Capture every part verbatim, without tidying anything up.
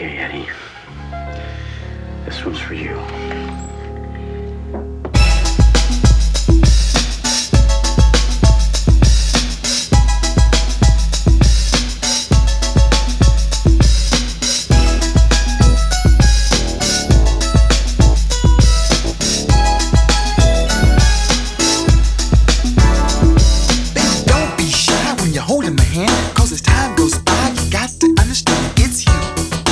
Okay, Eddie. This one's for you. Holding my hand, cause as time goes by, you got to understand it's you.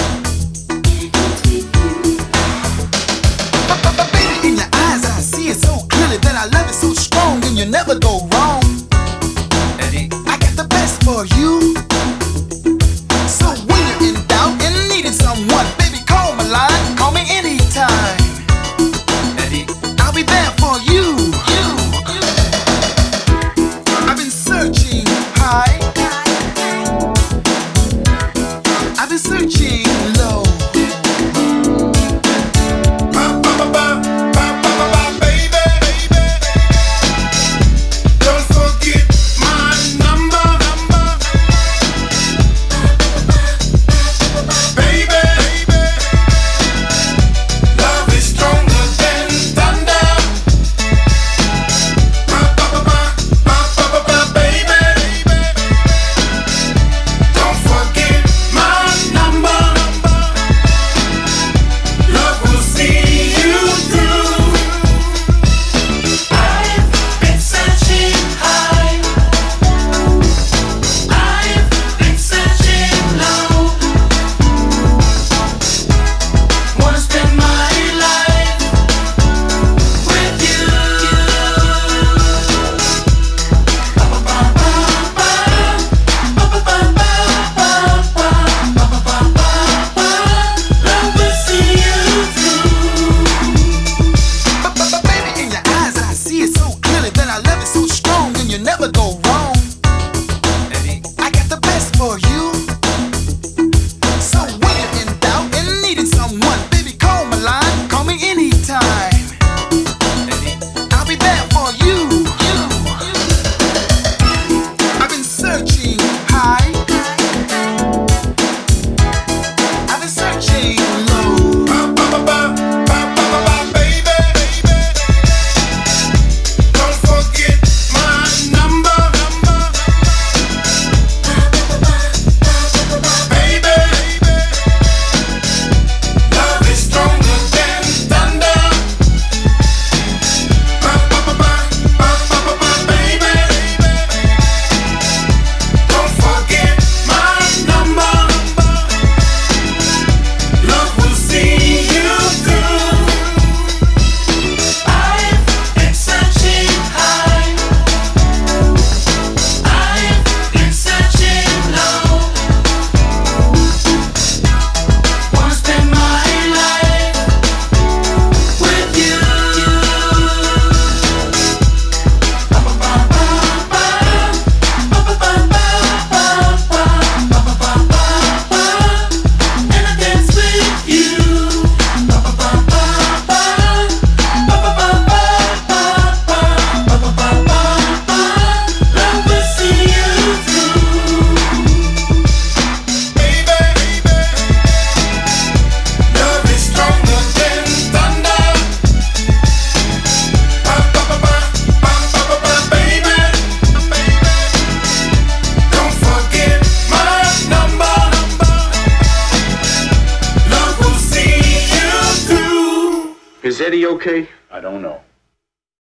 But, but, but baby, in your eyes I see it so clearly that I love it so strong and you never go wrong. Eddie, I got the best for you. So when you're in doubt and needing someone, baby, call my line, call me anytime. Eddie, I'll be there for you. You, you. I've been searching high, I've been searching low. Ba, ba, ba, ba, ba, ba, ba, baby, baby. Don't forget my number, number. Baby, baby. Love is stronger than thunder. Ba, ba, ba, ba, ba, ba, ba, ba, baby. Don't forget my number. Love will see you through. I've been searching high, I've been searching low. Wanna spend my life with you. Love will see you through. But, but, but baby, in your eyes I see it so clearly that I love it so strong and you never go wrong. Eddie, I got the best for you. So when you're in doubt and needing someone, baby, call my line, call me anytime. Eddie, I'll be there for you. You, you. I've been searching high, I've been searching low. Ba, ba, ba, ba, ba, ba, ba, ba, baby, baby. Don't forget my number, number. Baby, love is stronger than thunder. Ba, ba, ba, ba, ba, ba, ba, ba, baby. Don't forget my number. Love will see you through. I've been searching high, I've been searching low. Wanna spend my life with you. And I dance with you. Love will see you through. Baby, love is stronger than thunder. Ba, ba, ba, ba, ba, ba, ba, ba, baby. Don't forget my number. Love will see you through. Is Eddie okay? I don't know.